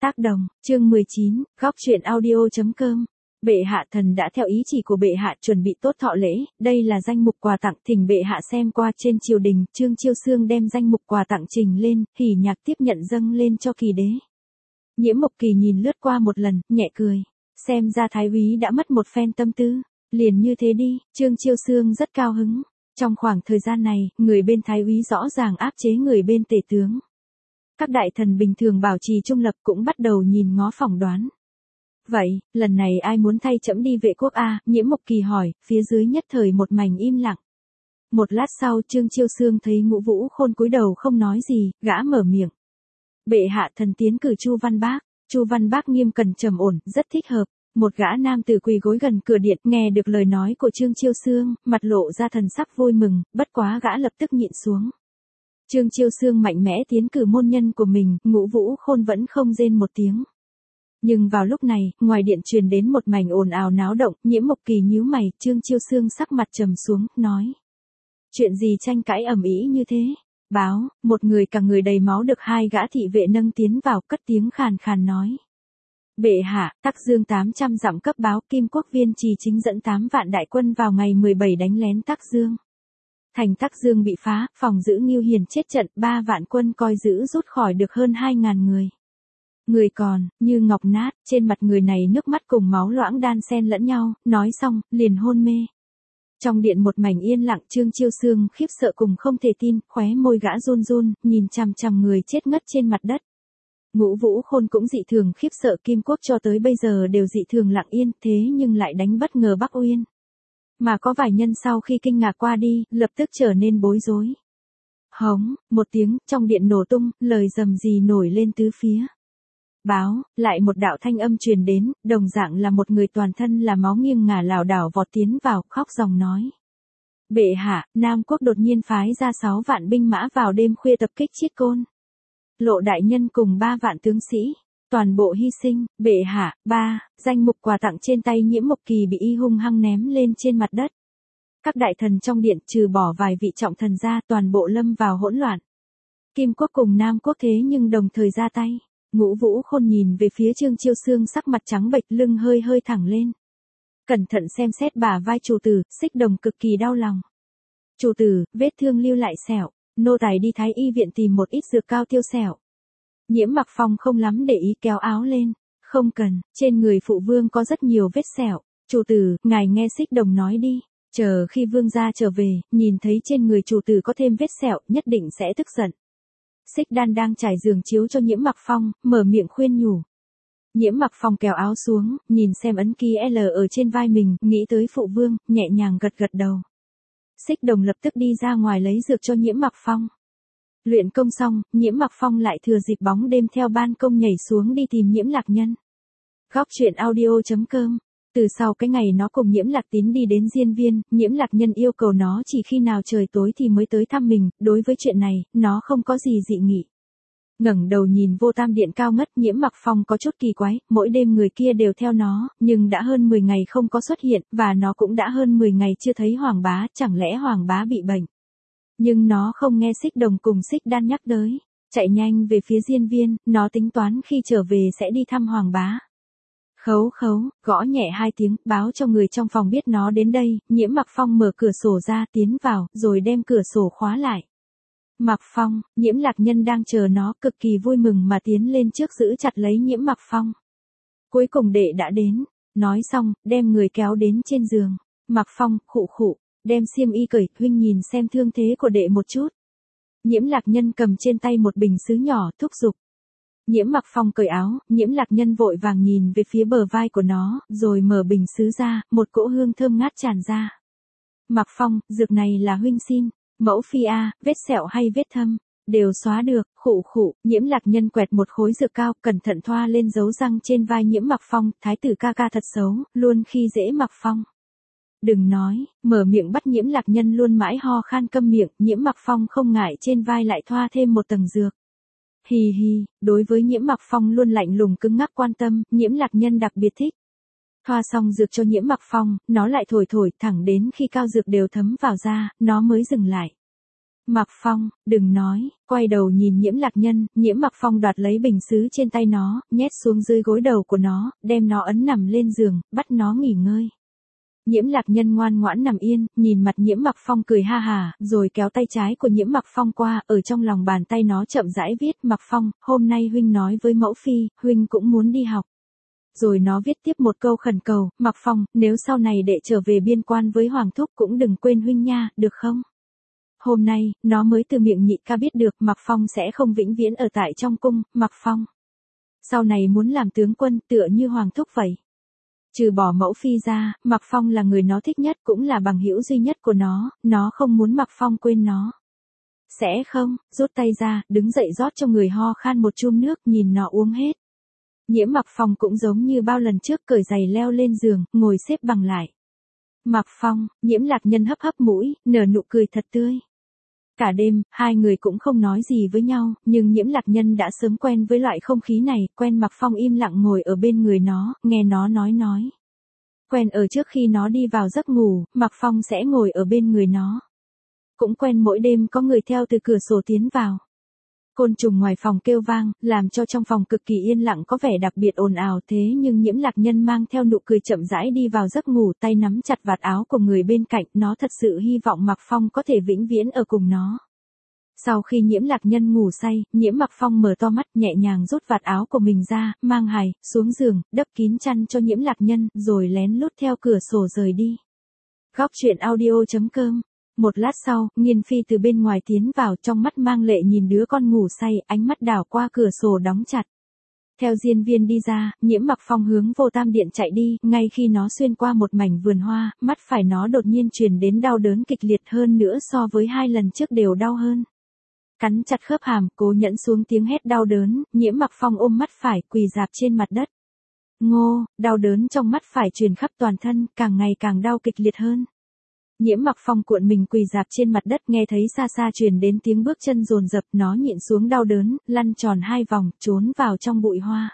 Tác đồng, chương 19, góc truyện audio.com. Bệ hạ thần đã theo ý chỉ của bệ hạ chuẩn bị tốt thọ lễ, đây là danh mục quà tặng thỉnh bệ hạ xem qua trên triều đình. Trương Chiêu Xương đem danh mục quà tặng trình lên, hỉ nhạc tiếp nhận dâng lên cho Kỳ đế. Nhiễm Mộc Kỳ nhìn lướt qua một lần, nhẹ cười, xem ra thái úy đã mất một phen tâm tư, liền như thế đi. Trương Chiêu Xương rất cao hứng. Trong khoảng thời gian này, người bên thái úy rõ ràng áp chế người bên tể tướng. Các đại thần bình thường bảo trì trung lập cũng bắt đầu nhìn ngó phỏng đoán. Vậy, lần này ai muốn thay trẫm đi vệ quốc a? Nhiễm Mộc Kỳ hỏi, phía dưới nhất thời một mảnh im lặng. Một lát sau Trương Chiêu Xương thấy Ngũ Vũ Khôn cúi đầu không nói gì, gã mở miệng. Bệ hạ thần tiến cử Chu Văn Bác. Chu Văn Bác nghiêm cẩn trầm ổn, rất thích hợp. Một gã nam tử quỳ gối gần cửa điện nghe được lời nói của Trương Chiêu Xương, mặt lộ ra thần sắc vui mừng, bất quá gã lập tức nhịn xuống. Trương Chiêu Xương mạnh mẽ tiến cử môn nhân của mình, Ngũ Vũ Khôn vẫn không rên một tiếng. Nhưng vào lúc này, ngoài điện truyền đến một mảnh ồn ào náo động, Nhiễm Mộc Kỳ nhíu mày, Trương Chiêu Xương sắc mặt trầm xuống, nói. Chuyện gì tranh cãi ầm ĩ như thế? Báo, một người cả người đầy máu được hai gã thị vệ nâng tiến vào, cất tiếng khàn khàn nói. Bệ hạ, Tắc Dương 800 dặm cấp báo, Kim Quốc Viên Trì chính dẫn 8 vạn đại quân vào ngày 17 đánh lén Tắc Dương. Thành Tắc Dương bị phá, phòng giữ Ngưu Hiền chết trận, 3 vạn quân coi giữ rút khỏi được hơn 2.000 người. Người còn, như ngọc nát, trên mặt người này nước mắt cùng máu loãng đan xen lẫn nhau, nói xong, liền hôn mê. Trong điện một mảnh yên lặng, Trương Chiêu Xương khiếp sợ cùng không thể tin, khóe môi gã run run, nhìn chằm chằm người chết ngất trên mặt đất. Ngũ Vũ Khôn cũng dị thường khiếp sợ, Kim Quốc cho tới bây giờ đều dị thường lặng yên, thế nhưng lại đánh bất ngờ Bắc Uyên. Mà có vài nhân sau khi kinh ngạc qua đi, lập tức trở nên bối rối. Hống, một tiếng, trong điện nổ tung, lời rầm rì nổi lên tứ phía. Báo, lại một đạo thanh âm truyền đến, đồng dạng là một người toàn thân là máu nghiêng ngả lảo đảo vọt tiến vào, khóc ròng nói. Bệ hạ, Nam Quốc đột nhiên phái ra 6 vạn binh mã vào đêm khuya tập kích Chiết Côn. Lộ đại nhân cùng 3 vạn tướng sĩ, toàn bộ hy sinh. Bệ hạ, danh mục quà tặng trên tay Nhiễm Mộc Kỳ bị y hung hăng ném lên trên mặt đất. Các đại thần trong điện trừ bỏ vài vị trọng thần ra, toàn bộ lâm vào hỗn loạn. Kim Quốc cùng Nam Quốc thế nhưng đồng thời ra tay. Ngũ Vũ Khôn nhìn về phía Trương Chiêu Xương, sắc mặt trắng bệch, lưng hơi hơi thẳng lên. Cẩn thận xem xét bả vai chủ tử, Xích Đồng cực kỳ đau lòng. Chủ tử, vết thương lưu lại sẹo, nô tài đi Thái y viện tìm một ít dược cao tiêu sẹo. Nhiễm Mặc Phong không lắm để ý, kéo áo lên. Không cần, trên người phụ vương có rất nhiều vết sẹo. Chủ tử, ngài nghe Xích Đồng nói đi. Chờ khi vương gia trở về, nhìn thấy trên người chủ tử có thêm vết sẹo, nhất định sẽ tức giận. Xích Đan đang trải giường chiếu cho Nhiễm Mặc Phong, mở miệng khuyên nhủ. Nhiễm Mặc Phong kéo áo xuống, nhìn xem ấn ký L ở trên vai mình, nghĩ tới phụ vương, nhẹ nhàng gật gật đầu. Xích Đồng lập tức đi ra ngoài lấy dược cho Nhiễm Mặc Phong. Luyện công xong, Nhiễm Mặc Phong lại thừa dịp bóng đêm theo ban công nhảy xuống đi tìm Nhiễm Lạc Nhân. Góc truyện audio.com. Từ sau cái ngày nó cùng Nhiễm Lạc Tín đi đến Diên Viên, Nhiễm Lạc Nhân yêu cầu nó chỉ khi nào trời tối thì mới tới thăm mình, đối với chuyện này, nó không có gì dị nghị. Ngẩng đầu nhìn Vô Tam Điện cao ngất, Nhiễm Mặc Phong có chút kỳ quái, mỗi đêm người kia đều theo nó, nhưng đã hơn 10 ngày không có xuất hiện, và nó cũng đã hơn 10 ngày chưa thấy Hoàng bá, chẳng lẽ Hoàng bá bị bệnh. Nhưng nó không nghe Xích Đồng cùng Xích Đan nhắc tới, chạy nhanh về phía Diên Viên, nó tính toán khi trở về sẽ đi thăm Hoàng bá. Khấu khấu, gõ nhẹ 2 tiếng, báo cho người trong phòng biết nó đến đây. Nhiễm Mặc Phong mở cửa sổ ra, tiến vào, rồi đem cửa sổ khóa lại. Mặc Phong, Nhiễm Lạc Nhân đang chờ nó, cực kỳ vui mừng mà tiến lên trước giữ chặt lấy Nhiễm Mặc Phong. Cuối cùng đệ đã đến, nói xong, đem người kéo đến trên giường. Mặc Phong, khụ khụ, đem xiêm y cởi, huynh nhìn xem thương thế của đệ một chút. Nhiễm Lạc Nhân cầm trên tay một bình sứ nhỏ, thúc giục. Nhiễm Mặc Phong cởi áo, Nhiễm Lạc Nhân vội vàng nhìn về phía bờ vai của nó, rồi mở bình sứ ra, một cỗ hương thơm ngát tràn ra. Mặc Phong, dược này là huynh xin, mẫu phi a, vết sẹo hay vết thâm, đều xóa được. Khụ khụ, Nhiễm Lạc Nhân quẹt một khối dược cao, cẩn thận thoa lên dấu răng trên vai Nhiễm Mặc Phong, thái tử ca ca thật xấu, luôn khi dễ Mặc Phong. Đừng nói, mở miệng bắt Nhiễm Lạc Nhân luôn mãi ho khan câm miệng, Nhiễm Mặc Phong không ngại trên vai lại thoa thêm một tầng dược. Hì hì, đối với Nhiễm Mặc Phong luôn lạnh lùng cứng ngắc quan tâm, Nhiễm Lạc Nhân đặc biệt thích. Thoa xong dược cho Nhiễm Mặc Phong, nó lại thổi thổi thẳng đến khi cao dược đều thấm vào da, nó mới dừng lại. Mạc Phong, đừng nói, quay đầu nhìn Nhiễm Lạc Nhân, Nhiễm Mạc Phong đoạt lấy bình sứ trên tay nó, nhét xuống dưới gối đầu của nó, đem nó ấn nằm lên giường, bắt nó nghỉ ngơi. Nhiễm Lạc Nhân ngoan ngoãn nằm yên, nhìn mặt Nhiễm Mạc Phong cười ha hà, rồi kéo tay trái của Nhiễm Mạc Phong qua, ở trong lòng bàn tay nó chậm rãi viết, Mạc Phong, hôm nay huynh nói với mẫu phi, huynh cũng muốn đi học. Rồi nó viết tiếp một câu khẩn cầu, Mạc Phong, nếu sau này đệ trở về biên quan với Hoàng Thúc cũng đừng quên huynh nha, được không? Hôm nay, nó mới từ miệng Nhị ca biết được Mạc Phong sẽ không vĩnh viễn ở tại trong cung, Mạc Phong. Sau này muốn làm tướng quân tựa như Hoàng Thúc vậy. Trừ bỏ mẫu phi ra, Mạc Phong là người nó thích nhất cũng là bằng hữu duy nhất của nó không muốn Mạc Phong quên nó. Sẽ không, rút tay ra, đứng dậy rót cho người ho khan một chum nước nhìn nó uống hết. Nhiễm Mạc Phong cũng giống như bao lần trước cởi giày leo lên giường, ngồi xếp bằng lại. Mạc Phong, Nhiễm Lạc Nhân hấp hấp mũi, nở nụ cười thật tươi. Cả đêm, hai người cũng không nói gì với nhau, nhưng Nhiễm Lạc Nhân đã sớm quen với loại không khí này, quen Mạc Phong im lặng ngồi ở bên người nó, nghe nó nói. Quen ở trước khi nó đi vào giấc ngủ, Mạc Phong sẽ ngồi ở bên người nó. Cũng quen mỗi đêm có người theo từ cửa sổ tiến vào. Côn trùng ngoài phòng kêu vang, làm cho trong phòng cực kỳ yên lặng có vẻ đặc biệt ồn ào thế nhưng Nhiễm Lạc Nhân mang theo nụ cười chậm rãi đi vào giấc ngủ tay nắm chặt vạt áo của người bên cạnh, nó thật sự hy vọng Mạc Phong có thể vĩnh viễn ở cùng nó. Sau khi Nhiễm Lạc Nhân ngủ say, Nhiễm Mạc Phong mở to mắt nhẹ nhàng rút vạt áo của mình ra, mang hài, xuống giường, đắp kín chăn cho Nhiễm Lạc Nhân, rồi lén lút theo cửa sổ rời đi. Góc truyện audio.com. Một lát sau, Nghiên Phi từ bên ngoài tiến vào trong mắt mang lệ nhìn đứa con ngủ say, ánh mắt đảo qua cửa sổ đóng chặt. Theo Diên Viên đi ra, Nhiễm Mạc Phong hướng vô tam điện chạy đi, ngay khi nó xuyên qua một mảnh vườn hoa, mắt phải nó đột nhiên truyền đến đau đớn kịch liệt hơn nữa so với hai lần trước đều đau hơn. Cắn chặt khớp hàm, cố nhẫn xuống tiếng hét đau đớn, Nhiễm Mạc Phong ôm mắt phải, quỳ rạp trên mặt đất. Ngô, đau đớn trong mắt phải truyền khắp toàn thân, càng ngày càng đau kịch liệt hơn. Nhiễm Mạc Phong cuộn mình quỳ rạp trên mặt đất nghe thấy xa xa truyền đến tiếng bước chân dồn dập, nó nhịn xuống đau đớn, lăn tròn hai vòng, trốn vào trong bụi hoa.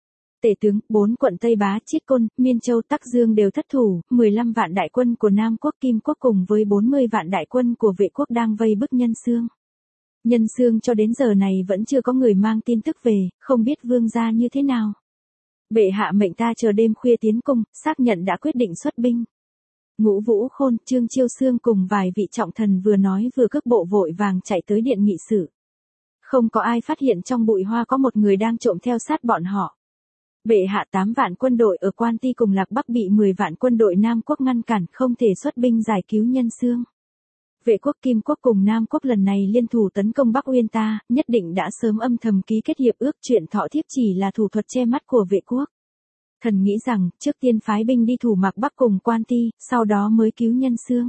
Tể tướng, 4 quận Tây Bá, Chiết Côn, Miên Châu, Tắc Dương đều thất thủ, 15 vạn đại quân của Nam Quốc Kim Quốc cùng với 40 vạn đại quân của Vệ Quốc đang vây bức Nhân Xương. Nhân Xương cho đến giờ này vẫn chưa có người mang tin tức về, không biết vương gia như thế nào. Bệ hạ mệnh ta chờ đêm khuya tiến cung, xác nhận đã quyết định xuất binh. Ngũ Vũ Khôn, Trương Chiêu Xương cùng vài vị trọng thần vừa nói vừa cước bộ vội vàng chạy tới điện nghị sự. Không có ai phát hiện trong bụi hoa có một người đang trộm theo sát bọn họ. Bệ hạ 8 vạn quân đội ở Quan Ti cùng Lạc Bắc bị 10 vạn quân đội Nam Quốc ngăn cản, không thể xuất binh giải cứu Nhân Xương. Vệ Quốc Kim Quốc cùng Nam Quốc lần này liên thủ tấn công Bắc Uyên ta, nhất định đã sớm âm thầm ký kết hiệp ước, chuyện thọ thiếp chỉ là thủ thuật che mắt của Vệ Quốc. Thần nghĩ rằng, trước tiên phái binh đi thủ Mạc Bắc cùng Quan Ti, sau đó mới cứu Nhân Xương.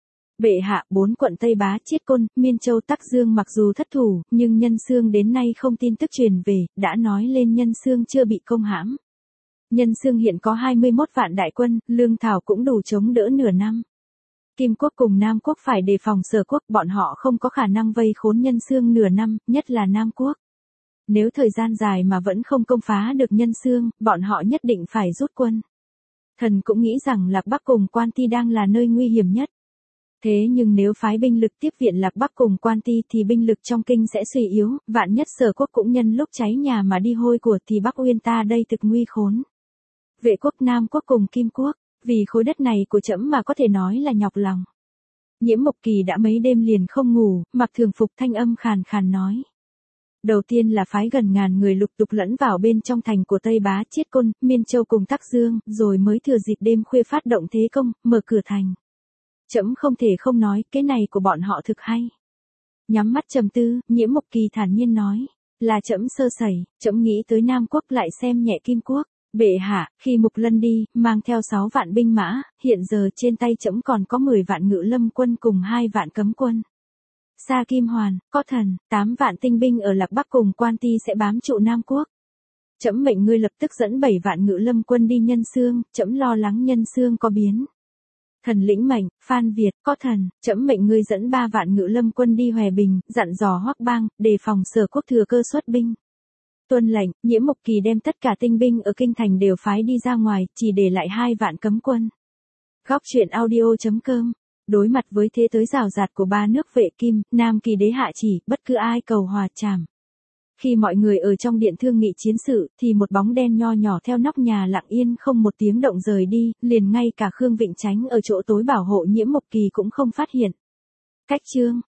Bệ hạ, 4 quận Tây Bá, Chiết Côn, Miên Châu, Tắc Dương mặc dù thất thủ, nhưng Nhân Xương đến nay không tin tức truyền về, đã nói lên Nhân Xương chưa bị công hãm. Nhân Xương hiện có 21 vạn đại quân, lương thảo cũng đủ chống đỡ nửa năm. Kim Quốc cùng Nam Quốc phải đề phòng Sở Quốc, bọn họ không có khả năng vây khốn Nhân Xương nửa năm, nhất là Nam Quốc. Nếu thời gian dài mà vẫn không công phá được Nhân Xương, bọn họ nhất định phải rút quân. Thần cũng nghĩ rằng Lạc Bắc cùng Quan Ti đang là nơi nguy hiểm nhất. Thế nhưng nếu phái binh lực tiếp viện Lạc Bắc cùng Quan Ti thì binh lực trong kinh sẽ suy yếu, vạn nhất Sở Quốc cũng nhân lúc cháy nhà mà đi hôi của thì Bắc Uyên ta đây thực nguy khốn. Vệ Quốc Nam Quốc cùng Kim Quốc, vì khối đất này của trẫm mà có thể nói là nhọc lòng. Nhiễm Mộc Kỳ đã mấy đêm liền không ngủ, mặc thường phục thanh âm khàn khàn nói. Đầu tiên là phái gần ngàn người lục tục lẫn vào bên trong thành của Tây Bá, Chiết Côn, Miên Châu cùng Tắc Dương, rồi mới thừa dịp đêm khuya phát động thế công, mở cửa thành. Trẫm không thể không nói, cái này của bọn họ thực hay. Nhắm mắt trầm tư, Nhiễm Mộc Kỳ thản nhiên nói, là trẫm sơ sẩy, trẫm nghĩ tới Nam Quốc lại xem nhẹ Kim Quốc. Bệ hạ, khi Mục Lân đi, mang theo 6 vạn binh mã, hiện giờ trên tay trẫm còn có 10 vạn ngự lâm quân cùng 2 vạn cấm quân. Sa Kim Hoàn, có thần, 8 vạn tinh binh ở Lạc Bắc cùng Quan Ti sẽ bám trụ Nam Quốc. Trẫm mệnh ngươi lập tức dẫn 7 vạn ngự lâm quân đi Nhân Xương, trẫm lo lắng Nhân Xương có biến. Thần lĩnh mệnh, Phan Việt, có thần, trẫm mệnh ngươi dẫn 3 vạn ngự lâm quân đi Hòe Bình, dặn dò Hoắc Bang, đề phòng Sở Quốc thừa cơ xuất binh. Tuân lệnh, Nhiễm Mộc Kỳ đem tất cả tinh binh ở kinh thành đều phái đi ra ngoài, chỉ để lại 2 vạn cấm quân. Góc truyện audio.com Đối mặt với thế tới rào rạt của ba nước Vệ Kim, Nam Kỳ đế hạ chỉ, bất cứ ai cầu hòa chàm. Khi mọi người ở trong điện thương nghị chiến sự, thì một bóng đen nho nhỏ theo nóc nhà lặng yên không một tiếng động rời đi, liền ngay cả Khương Vịnh Chánh ở chỗ tối bảo hộ Nhiễm Mộc Kỳ cũng không phát hiện. Cách chương